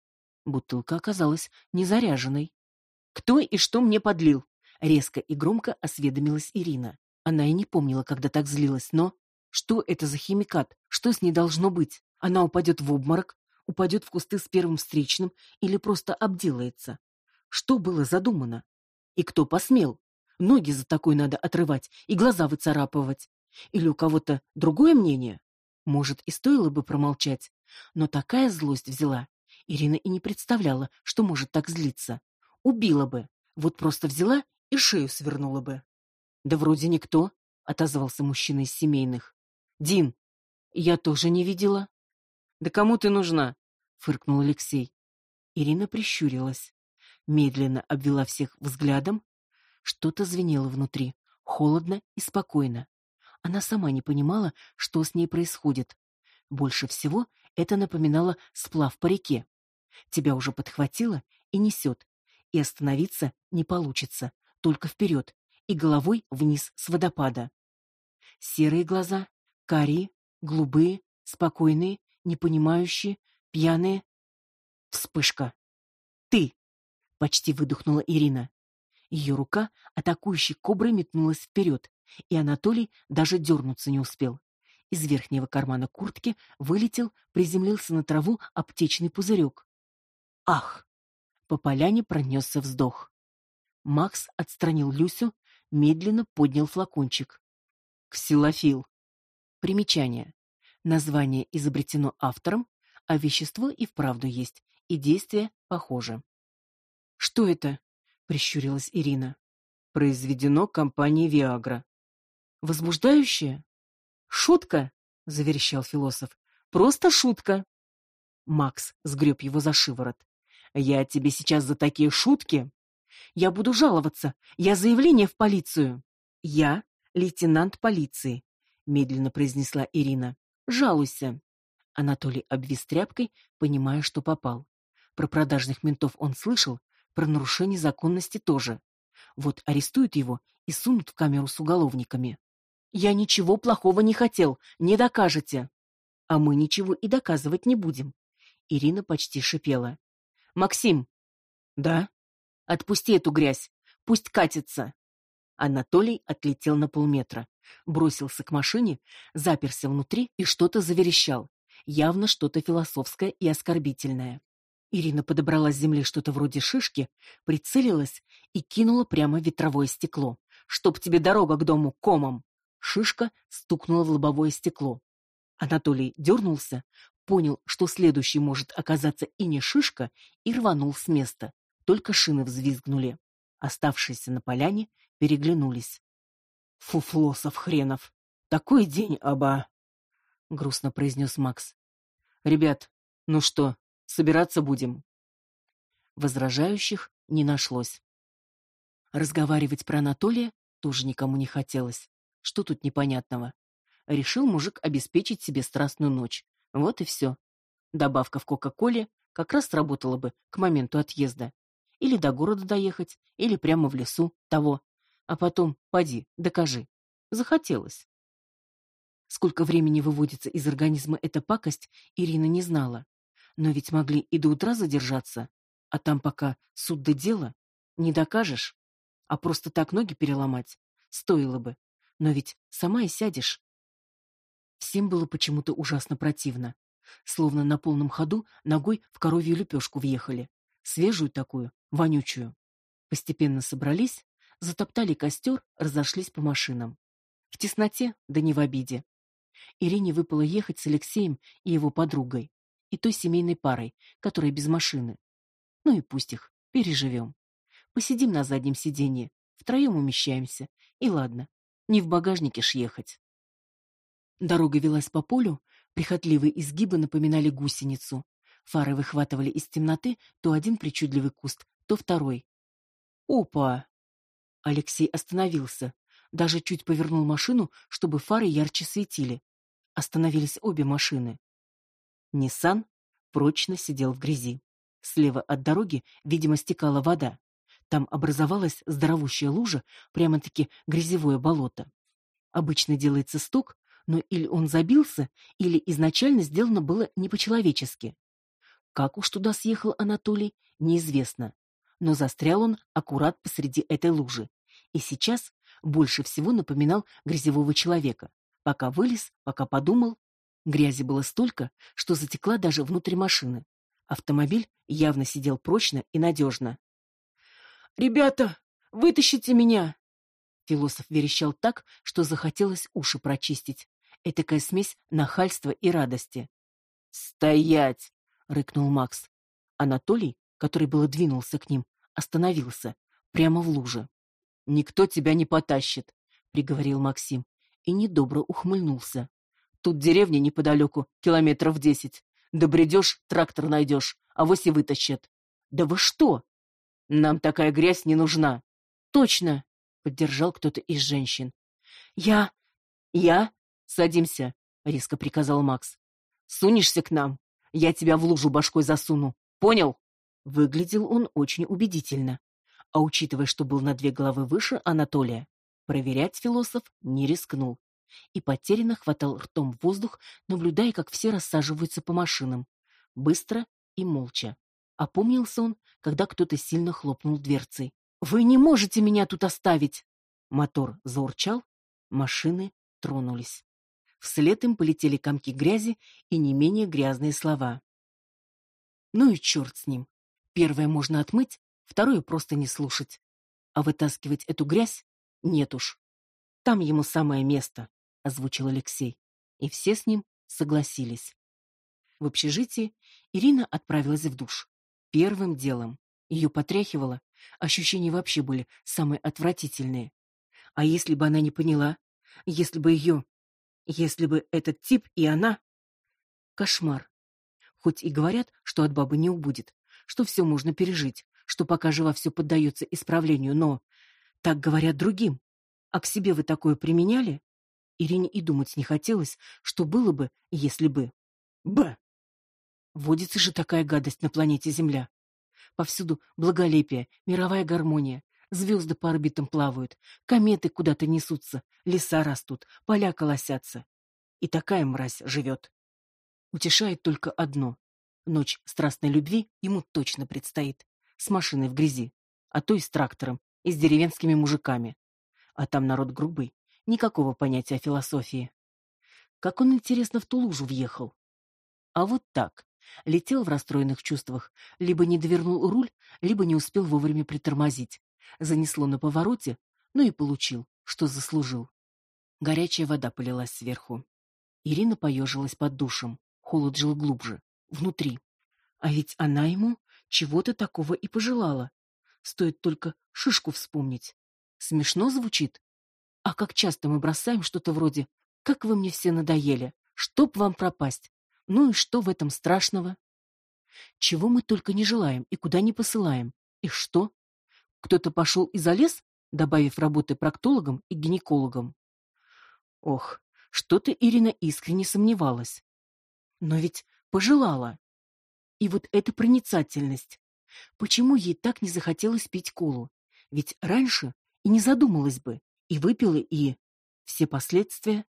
Бутылка оказалась незаряженной. «Кто и что мне подлил?» — резко и громко осведомилась Ирина. Она и не помнила, когда так злилась, но... Что это за химикат? Что с ней должно быть? Она упадет в обморок, упадет в кусты с первым встречным или просто обделается? Что было задумано? И кто посмел? Ноги за такой надо отрывать и глаза выцарапывать. Или у кого-то другое мнение? Может, и стоило бы промолчать, но такая злость взяла. Ирина и не представляла, что может так злиться. Убила бы, вот просто взяла и шею свернула бы. Да вроде никто, отозвался мужчина из семейных. Дин, я тоже не видела. Да кому ты нужна? Фыркнул Алексей. Ирина прищурилась, медленно обвела всех взглядом. Что-то звенело внутри, холодно и спокойно. Она сама не понимала, что с ней происходит. Больше всего это напоминало сплав по реке. Тебя уже подхватило и несет, и остановиться не получится, только вперед и головой вниз с водопада. Серые глаза, карие, голубые, спокойные, непонимающие, пьяные. Вспышка. «Ты!» — почти выдохнула Ирина. Ее рука, атакующей коброй, метнулась вперед, и Анатолий даже дернуться не успел. Из верхнего кармана куртки вылетел, приземлился на траву аптечный пузырек. Ах! По поляне пронесся вздох. Макс отстранил Люсю, медленно поднял флакончик. Ксилофил. Примечание. Название изобретено автором, а вещество и вправду есть, и действие похоже. Что это? Прищурилась Ирина. Произведено компанией Viagra. Возбуждающее? Шутка, заверещал философ. Просто шутка. Макс сгреб его за шиворот. Я тебе сейчас за такие шутки. Я буду жаловаться. Я заявление в полицию. Я лейтенант полиции, медленно произнесла Ирина. Жалуйся. Анатолий обвис тряпкой, понимая, что попал. Про продажных ментов он слышал, про нарушение законности тоже. Вот арестуют его и сунут в камеру с уголовниками. Я ничего плохого не хотел, не докажете. А мы ничего и доказывать не будем. Ирина почти шипела. Максим. Да? Отпусти эту грязь, пусть катится. Анатолий отлетел на полметра, бросился к машине, заперся внутри и что-то заверещал, явно что-то философское и оскорбительное. Ирина подобрала с земли что-то вроде шишки, прицелилась и кинула прямо в ветровое стекло. «Чтоб тебе дорога к дому комом!» Шишка стукнула в лобовое стекло. Анатолий дернулся, понял, что следующий может оказаться и не шишка, и рванул с места. Только шины взвизгнули. Оставшиеся на поляне переглянулись. «Фуфлосов хренов! Такой день, аба!» — грустно произнес Макс. «Ребят, ну что, собираться будем?» Возражающих не нашлось. Разговаривать про Анатолия тоже никому не хотелось. Что тут непонятного? Решил мужик обеспечить себе страстную ночь. Вот и все. Добавка в Кока-Коле как раз сработала бы к моменту отъезда. Или до города доехать, или прямо в лесу того. А потом, поди, докажи. Захотелось. Сколько времени выводится из организма эта пакость, Ирина не знала. Но ведь могли и до утра задержаться. А там пока суд да дело. Не докажешь. А просто так ноги переломать стоило бы. Но ведь сама и сядешь. Всем было почему-то ужасно противно. Словно на полном ходу ногой в коровью лепешку въехали. Свежую такую, вонючую. Постепенно собрались, затоптали костер, разошлись по машинам. В тесноте, да не в обиде. Ирине выпало ехать с Алексеем и его подругой, и той семейной парой, которая без машины. Ну и пусть их, переживем. Посидим на заднем сиденье, втроем умещаемся, и ладно, не в багажнике ж ехать. Дорога велась по полю, прихотливые изгибы напоминали гусеницу. Фары выхватывали из темноты то один причудливый куст, то второй. Опа! Алексей остановился, даже чуть повернул машину, чтобы фары ярче светили. Остановились обе машины. Ниссан прочно сидел в грязи. Слева от дороги, видимо, стекала вода. Там образовалась здоровущая лужа, прямо-таки грязевое болото. Обычно делается сток, но или он забился, или изначально сделано было не по-человечески. Как уж туда съехал Анатолий, неизвестно. Но застрял он аккурат посреди этой лужи. И сейчас больше всего напоминал грязевого человека. Пока вылез, пока подумал. Грязи было столько, что затекла даже внутрь машины. Автомобиль явно сидел прочно и надежно. «Ребята, вытащите меня!» Философ верещал так, что захотелось уши прочистить. Этакая смесь нахальства и радости. «Стоять!» — рыкнул Макс. Анатолий, который было двинулся к ним, остановился прямо в луже. «Никто тебя не потащит», — приговорил Максим и недобро ухмыльнулся. «Тут деревня неподалеку, километров 10. Добредешь, трактор найдешь, авось и вытащат». «Да вы что? Нам такая грязь не нужна». «Точно!» — поддержал кто-то из женщин. «Я? Садимся», — резко приказал Макс. «Сунешься к нам, я тебя в лужу башкой засуну. Понял?» Выглядел он очень убедительно. А учитывая, что был на 2 головы выше Анатолия, проверять философ не рискнул. И потерянно хватал ртом воздух, наблюдая, как все рассаживаются по машинам. Быстро и молча. Опомнился он, когда кто-то сильно хлопнул дверцей. «Вы не можете меня тут оставить!» Мотор заурчал, машины тронулись. Вслед им полетели комки грязи и не менее грязные слова. Ну и черт с ним. Первое можно отмыть, второе просто не слушать. А вытаскивать эту грязь нет уж. Там ему самое место, озвучил Алексей. И все с ним согласились. В общежитии Ирина отправилась в душ. Первым делом. Ее потряхивало, ощущения вообще были самые отвратительные. А если бы она не поняла? Если бы этот тип и она... Кошмар. Хоть и говорят, что от бабы не убудет, что все можно пережить, что пока жива все поддается исправлению, но... Так говорят другим. А к себе вы такое применяли? Ирине и думать не хотелось, что было бы, если бы... Б. Водится же такая гадость на планете Земля. Повсюду благолепие, мировая гармония. Звезды по орбитам плавают, кометы куда-то несутся, леса растут, поля колосятся. И такая мразь живет. Утешает только одно. Ночь страстной любви ему точно предстоит. С машиной в грязи, а то и с трактором, и с деревенскими мужиками. А там народ грубый, никакого понятия о философии. Как он, интересно, в ту лужу въехал? А вот так. Летел в расстроенных чувствах, либо не довернул руль, либо не успел вовремя притормозить. Занесло на повороте, но и получил, что заслужил. Горячая вода полилась сверху. Ирина поежилась под душем. Холод жил глубже, внутри. А ведь она ему чего-то такого и пожелала. Стоит только шишку вспомнить. Смешно звучит? А как часто мы бросаем что-то вроде «Как вы мне все надоели! Чтоб вам пропасть!» Ну и что в этом страшного? Чего мы только не желаем и куда не посылаем. И что? Кто-то пошел и залез, добавив работы проктологом и гинекологом. Ох, что-то Ирина искренне сомневалась. Но ведь пожелала. И вот эта проницательность. Почему ей так не захотелось пить колу? Ведь раньше и не задумалась бы, и выпила, и... Все последствия.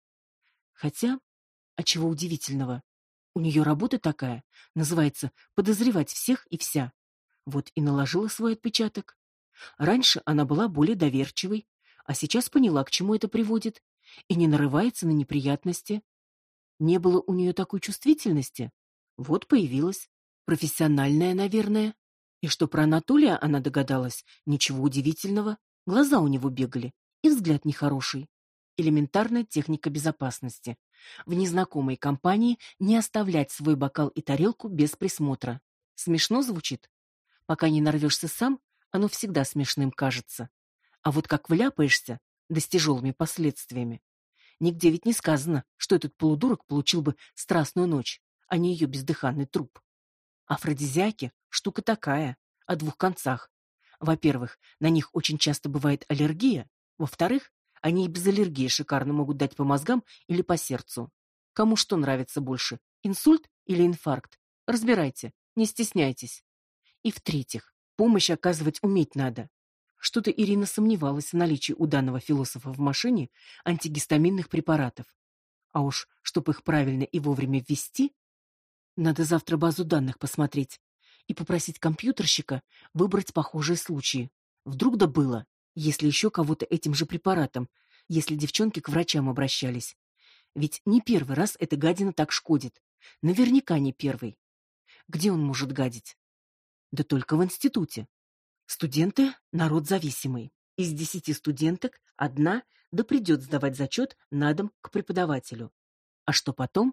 Хотя, а чего удивительного? У нее работа такая, называется «подозревать всех и вся». Вот и наложила свой отпечаток. Раньше она была более доверчивой, а сейчас поняла, к чему это приводит, и не нарывается на неприятности. Не было у нее такой чувствительности. Вот появилась. Профессиональная, наверное. И что про Анатолия она догадалась, ничего удивительного. Глаза у него бегали, и взгляд нехороший. Элементарная техника безопасности. В незнакомой компании не оставлять свой бокал и тарелку без присмотра. Смешно звучит? Пока не нарвешься сам, оно всегда смешным кажется. А вот как вляпаешься, да с тяжелыми последствиями. Нигде ведь не сказано, что этот полудурок получил бы страстную ночь, а не ее бездыханный труп. Афродизиаки — штука такая, о двух концах. Во-первых, на них очень часто бывает аллергия. Во-вторых, они и без аллергии шикарно могут дать по мозгам или по сердцу. Кому что нравится больше, инсульт или инфаркт? Разбирайте, не стесняйтесь. И в-третьих, помощь оказывать уметь надо. Что-то Ирина сомневалась в наличии у данного философа в машине антигистаминных препаратов. А уж, чтоб их правильно и вовремя ввести, надо завтра базу данных посмотреть и попросить компьютерщика выбрать похожие случаи. Вдруг да было, если еще кого-то этим же препаратом, если девчонки к врачам обращались. Ведь не первый раз эта гадина так шкодит. Наверняка не первый. Где он может гадить? Да только в институте. Студенты — народ зависимый. Из 10 студенток одна да придет сдавать зачет на дом к преподавателю. А что потом?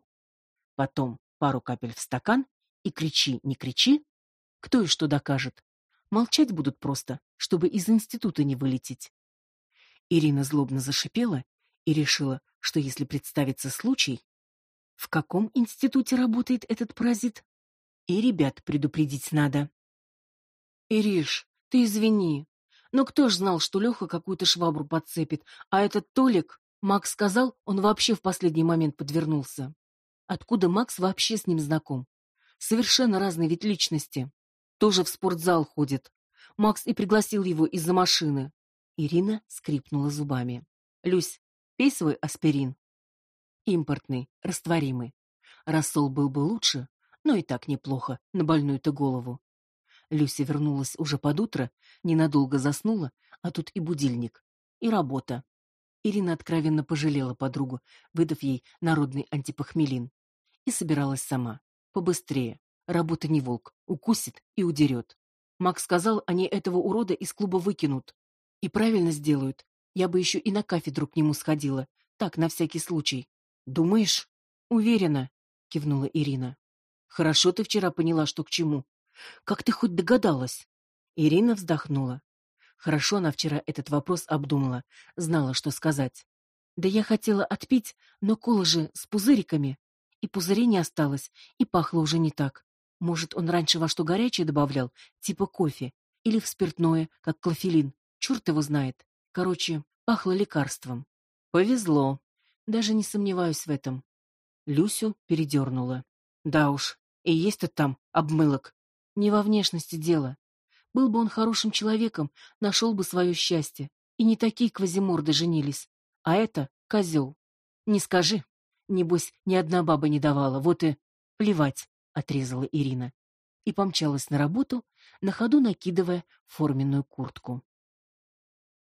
Потом пару капель в стакан и кричи, не кричи. Кто и что докажет? Молчать будут просто, чтобы из института не вылететь. Ирина злобно зашипела и решила, что если представится случай, в каком институте работает этот паразит, и ребят предупредить надо. Ириш, ты извини, но кто ж знал, что Леха какую-то швабру подцепит, а этот Толик, Макс сказал, он вообще в последний момент подвернулся. Откуда Макс вообще с ним знаком? Совершенно разные ведь личности. Тоже в спортзал ходит. Макс и пригласил его из-за машины. Ирина скрипнула зубами. Люсь, пей свой аспирин. Импортный, растворимый. Рассол был бы лучше, но и так неплохо на больную-то голову. Люся вернулась уже под утро, ненадолго заснула, а тут и будильник, и работа. Ирина откровенно пожалела подругу, выдав ей народный антипохмелин. И собиралась сама. Побыстрее. Работа не волк. Укусит и удерет. Макс сказал, они этого урода из клуба выкинут. И правильно сделают. Я бы еще и на кафедру к нему сходила. Так, на всякий случай. Думаешь? Уверена, кивнула Ирина. Хорошо ты вчера поняла, что к чему. Как ты хоть догадалась? Ирина вздохнула. Хорошо она вчера этот вопрос обдумала, знала, что сказать. Да я хотела отпить, но кола же с пузыриками. И пузырей не осталось, и пахло уже не так. Может, он раньше во что горячее добавлял, типа кофе, или в спиртное, как клофелин. Черт его знает. Короче, пахло лекарством. Повезло. Даже не сомневаюсь в этом. Люсю передернула. Да уж, и есть-то там обмылок. Не во внешности дело. Был бы он хорошим человеком, нашел бы свое счастье. И не такие квазиморды женились. А это козел. Не скажи. Небось, ни одна баба не давала, вот и... Плевать, отрезала Ирина. И помчалась на работу, на ходу накидывая форменную куртку.